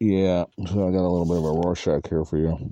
Yeah, so I got a little bit of a Rorschach here for you.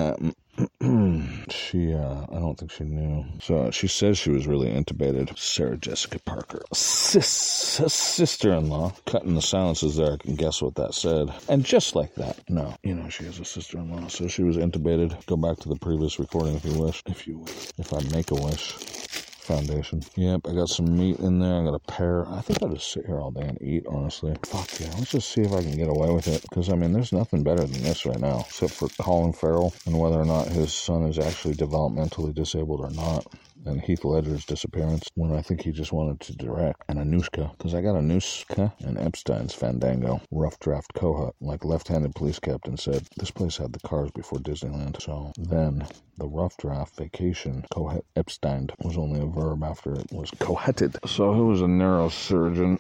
I don't think she knew. So she says she was really intubated. Sarah Jessica Parker. Sister-in-law. Cutting the silences there, I can guess what that said. And just like that, no. She has a sister-in-law, so she was intubated. Go back to the previous recording if you wish. If I make a wish. Foundation. Yep, I got some meat in there. I got a pear. I think I'll just sit here all day and eat, honestly. Fuck yeah, let's just see if I can get away with it. Because, there's nothing better than this right now. Except for Colin Farrell and whether or not his son is actually developmentally disabled or not. And Heath Ledger's disappearance when I think he just wanted to direct. And Anushka. Because I got Anushka and Epstein's Fandango. Rough draft Kohut. Like left-handed police captain said, this place had the cars before Disneyland. So then the rough draft vacation Kohut Epstein was only a verb after it was coheted. So who was a neurosurgeon?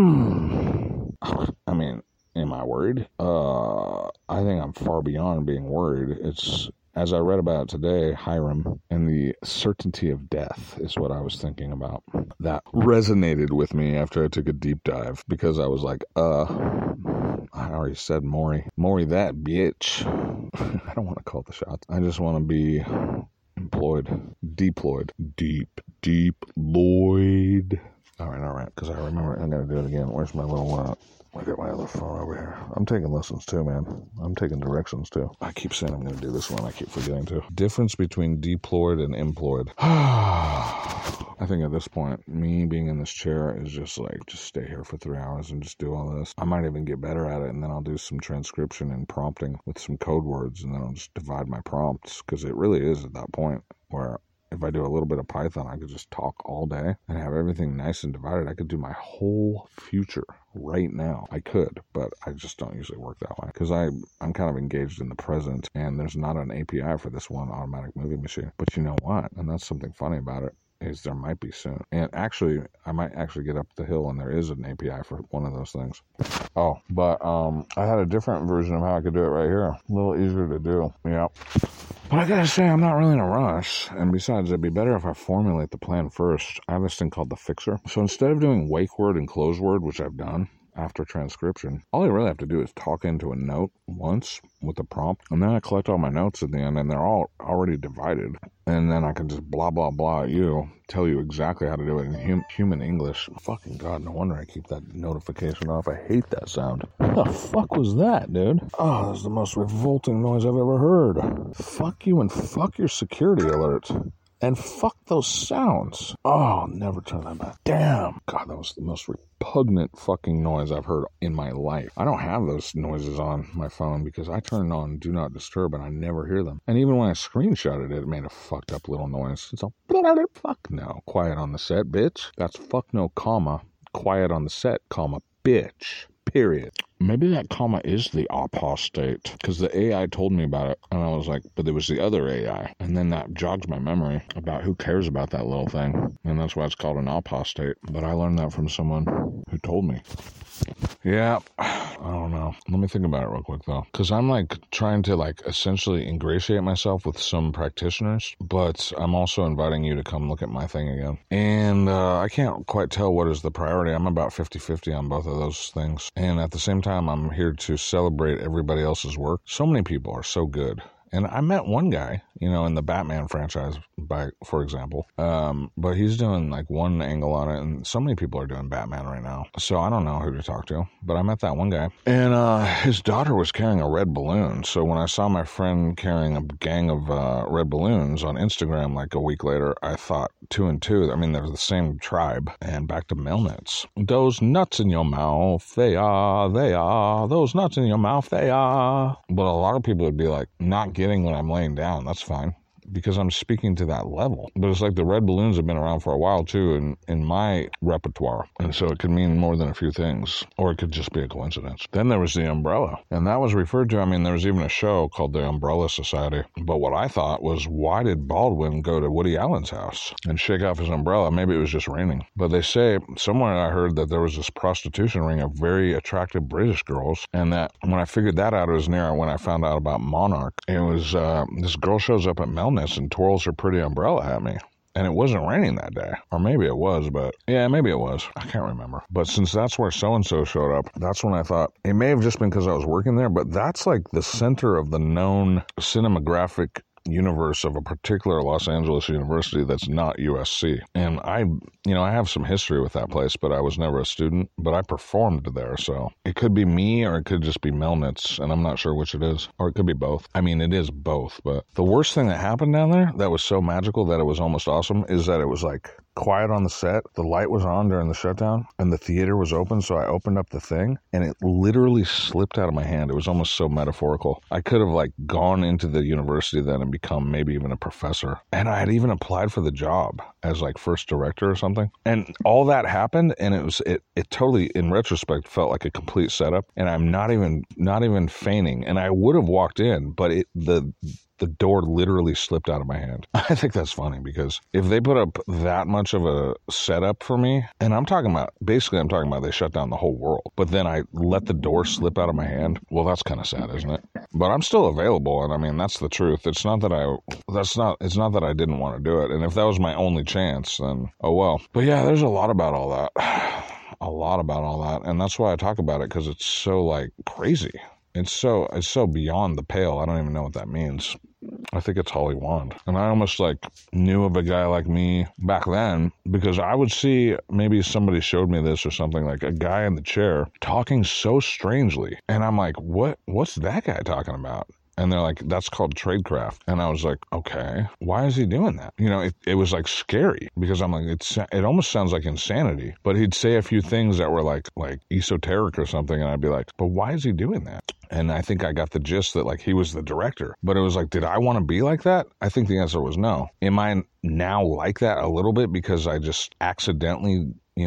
Am I worried? I think I'm far beyond being worried. It's, as I read about today, Hiram and the certainty of death is what I was thinking about. That resonated with me after I took a deep dive because I was like, I already said Maury. Maury that bitch. I don't want to call the shots. I just want to be deployed. Deployed. All right. Because I remember I got to do it again. Where's my little I got my other phone over here. I'm taking lessons too, man. I'm taking directions too. I keep saying I'm going to do this one. I keep forgetting to. Difference between deployed and employed. I think at this point, me being in this chair is just stay here for 3 hours and just do all this. I might even get better at it, and then I'll do some transcription and prompting with some code words, and then I'll just divide my prompts, because it really is at that point where if I do a little bit of Python, I could just talk all day and have everything nice and divided. I could do my whole future right now. I could, but I just don't usually work that way because I'm kind of engaged in the present, and there's not an API for this one automatic movie machine. But you know what? And that's something funny about it. Is there might be soon. And actually, I might actually get up the hill and there is an API for one of those things. Oh, but I had a different version of how I could do it right here. A little easier to do. Yeah. But I gotta say, I'm not really in a rush. And besides, it'd be better if I formulate the plan first. I have this thing called the fixer. So instead of doing wake word and close word, which I've done after transcription, all I really have to do is talk into a note once with the prompt, and then I collect all my notes at the end, and they're all already divided. And then I can just blah, blah, blah at you, tell you exactly how to do it in human English. Fucking God, no wonder I keep that notification off. I hate that sound. What the fuck was that, dude? Oh, that was the most revolting noise I've ever heard. Fuck you and fuck your security alerts. And fuck those sounds. Oh, never turn that back. Damn. God, that was the most repugnant fucking noise I've heard in my life. I don't have those noises on my phone because I turn on Do Not Disturb and I never hear them. And even when I screenshotted it, it made a fucked up little noise. It's all fuck no. Quiet on the set, bitch. That's fuck no, comma. Quiet on the set, comma, bitch. Period. Maybe that comma is the apostate, because the AI told me about it, and I was like, but it was the other AI. And then that jogs my memory about who cares about that little thing, and that's why it's called an apostate. But I learned that from someone who told me. Yeah, I don't know. Let me think about it real quick, though, because I'm trying to essentially ingratiate myself with some practitioners, but I'm also inviting you to come look at my thing again. And I can't quite tell what is the priority. I'm about 50-50 on both of those things. And at the same time, I'm here to celebrate everybody else's work. So many people are so good. And I met one guy, in the Batman franchise, for example. But he's doing one angle on it, and so many people are doing Batman right now. So I don't know who to talk to. But I met that one guy. And his daughter was carrying a red balloon. So when I saw my friend carrying a gang of red balloons on Instagram a week later, I thought 2 and 2. They're the same tribe. And back to Melnitz. Those nuts in your mouth, they are. Those nuts in your mouth, they are. But a lot of people would be not getting when I'm laying down. That's fine, because I'm speaking to that level. But it's the red balloons have been around for a while too in my repertoire, and so it could mean more than a few things, or it could just be a coincidence. Then there was the umbrella, and that was referred to, there was even a show called the Umbrella Society. But what I thought was, why did Baldwin go to Woody Allen's house and shake off his umbrella? Maybe it was just raining. But they say, somewhere I heard that there was this prostitution ring of very attractive British girls, and that when I figured that out, it was near when I found out about Monarch. It was this girl shows up at Melnitz and twirls her pretty umbrella at me. And it wasn't raining that day. Or maybe it was, but yeah, maybe it was. I can't remember. But since that's where so-and-so showed up, that's when I thought, it may have just been because I was working there, but that's like the center of the known cinematographic universe of a particular Los Angeles university that's not USC. And I have some history with that place, but I was never a student, but I performed there. So it could be me or it could just be Melnitz, and I'm not sure which it is. Or it could be both. I mean, it is both, but the worst thing that happened down there that was so magical that it was almost awesome is that it was like quiet on the set. The light was on during the shutdown and the theater was open. So I opened up the thing and it literally slipped out of my hand. It was almost so metaphorical. I could have like gone into the university then and become maybe even a professor. And I had even applied for the job as like first director or something. And all that happened. And it totally, in retrospect, felt like a complete setup. And I'm not even feigning. And I would have walked in, but the door literally slipped out of my hand. I think that's funny because if they put up that much of a setup for me, and I'm talking about they shut down the whole world, but then I let the door slip out of my hand. Well, that's kind of sad, isn't it? But I'm still available, and I mean, that's the truth. It's not that I didn't want to do it. And if that was my only chance, then oh well. But yeah, there's a lot about all that. A lot about all that. And that's why I talk about it, because it's so like crazy. It's so beyond the pale. I don't even know what that means. I think it's Holly Wand. And I almost like knew of a guy like me back then because I would see, maybe somebody showed me this or something, like a guy in the chair talking so strangely. And I'm like, what's that guy talking about? And they're like, that's called tradecraft. And I was like, okay, why is he doing that? You know, it was like scary because I'm like, it almost sounds like insanity. But he'd say a few things that were like esoteric or something. And I'd be like, but why is he doing that? And I think I got the gist that like he was the director. But it was like, did I want to be like that? I think the answer was no. Am I now like that a little bit because I just accidentally,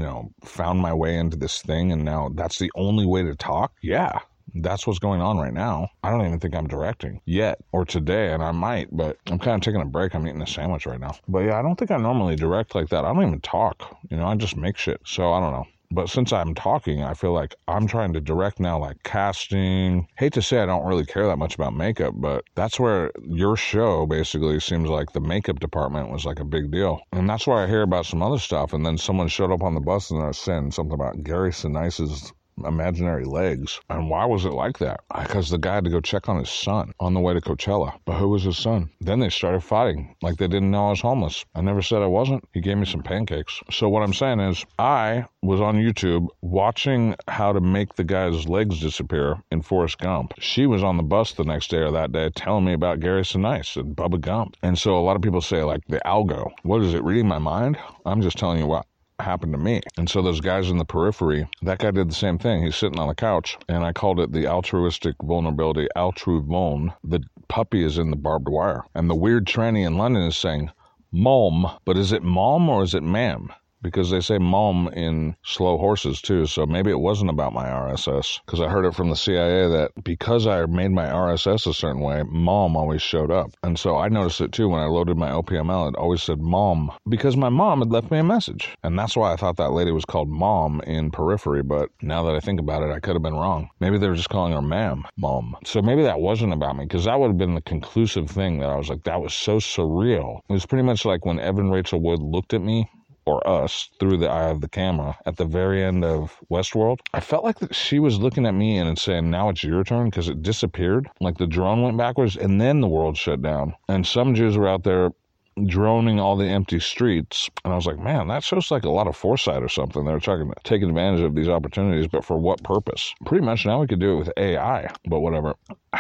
found my way into this thing and now that's the only way to talk? Yeah. That's what's going on right now. I don't even think I'm directing yet or today, and I might, but I'm kind of taking a break. I'm eating a sandwich right now. But yeah, I don't think I normally direct like that. I don't even talk. I just make shit. So I don't know. But since I'm talking, I feel like I'm trying to direct now, like casting. Hate to say I don't really care that much about makeup, but that's where your show basically seems like the makeup department was like a big deal. And that's why I hear about some other stuff. And then someone showed up on the bus and they're saying something about Gary Sinise's imaginary legs. And why was it like that? Because the guy had to go check on his son on the way to Coachella. But who was his son? Then they started fighting like they didn't know I was homeless. I never said I wasn't. He gave me some pancakes. So what I'm saying is I was on YouTube watching how to make the guy's legs disappear in Forrest Gump. She was on the bus the next day or that day telling me about Gary Sinise and Bubba Gump. And so a lot of people say like the algo. What is it, reading my mind? I'm just telling you what happened to me. And so those guys in the periphery, that guy did the same thing. He's sitting on the couch, and I called it the altruistic vulnerability, Altruvuln. The puppy is in the barbed wire. And the weird tranny in London is saying, mom, but is it mom or is it ma'am? Because they say mom in Slow Horses too, so maybe it wasn't about my RSS. Because I heard it from the CIA that because I made my RSS a certain way, mom always showed up. And so I noticed it too when I loaded my OPML, it always said mom, because my mom had left me a message. And that's why I thought that lady was called mom in Periphery, but now that I think about it, I could have been wrong. Maybe they were just calling her ma'am, mom. So maybe that wasn't about me, because that would have been the conclusive thing that I was like, that was so surreal. It was pretty much like when Evan Rachel Wood looked at me, or us, through the eye of the camera at the very end of Westworld. I felt like she was looking at me and saying, now it's your turn, because it disappeared. Like the drone went backwards and then the world shut down. And some Jews were out there droning all the empty streets. And I was like, man, that shows like a lot of foresight or something. They were taking advantage of these opportunities, but for what purpose? Pretty much now we could do it with AI, but whatever.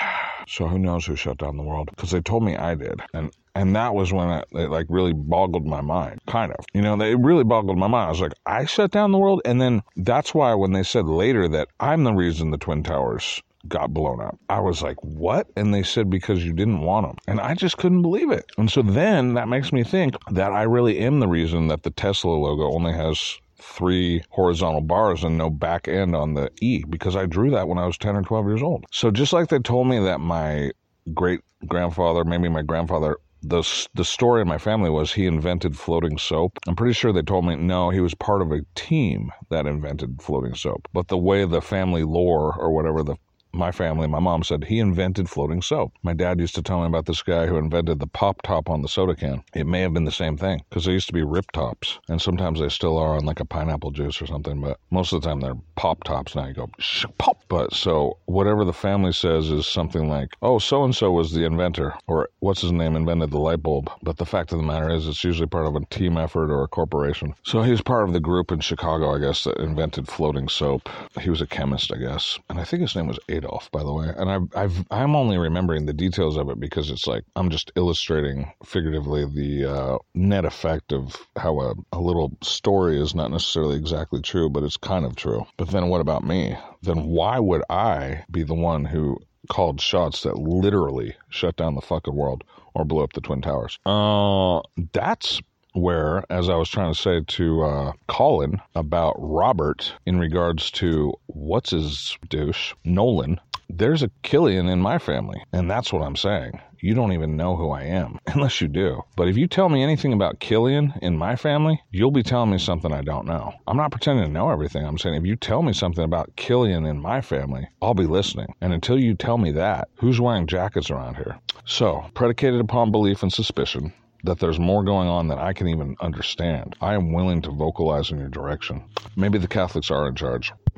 So who knows who shut down the world? Because they told me I did. And that was when it like really boggled my mind, kind of. They really boggled my mind. I was like, I shut down the world? And then that's why when they said later that I'm the reason the Twin Towers got blown up, I was like, what? And they said, because you didn't want them. And I just couldn't believe it. And so then that makes me think that I really am the reason that the Tesla logo only has 3 horizontal bars and no back end on the E, because I drew that when I was 10 or 12 years old. So just like they told me that my great-grandfather, maybe my grandfather, the story in my family was he invented floating soap. I'm pretty sure they told me, no, he was part of a team that invented floating soap. But the way the family lore or whatever the my family, my mom said he invented floating soap. My dad used to tell me about this guy who invented the pop top on the soda can. It may have been the same thing, because there used to be rip tops, and sometimes they still are on like a pineapple juice or something, but most of the time they're pop tops. Now you go, pop. But so whatever the family says is something like, oh, so-and-so was the inventor, or what's his name invented the light bulb. But the fact of the matter is it's usually part of a team effort or a corporation. So he's part of the group in Chicago, I guess, that invented floating soap. He was a chemist, I guess. And I think his name was Adolf, by the way. And I'm only remembering the details of it because it's like I'm just illustrating figuratively the net effect of how a little story is not necessarily exactly true, but it's kind of true. But then what about me? Then why would I be the one who called shots that literally shut down the fucking world or blew up the Twin Towers? That's where, as I was trying to say to Colin about Robert in regards to what's his douche, Nolan, there's a Killian in my family. And that's what I'm saying. You don't even know who I am, unless you do. But if you tell me anything about Killian in my family, you'll be telling me something I don't know. I'm not pretending to know everything. I'm saying if you tell me something about Killian in my family, I'll be listening. And until you tell me that, who's wearing jackets around here? So, predicated upon belief and suspicion that there's more going on than I can even understand, I am willing to vocalize in your direction. Maybe the Catholics are in charge.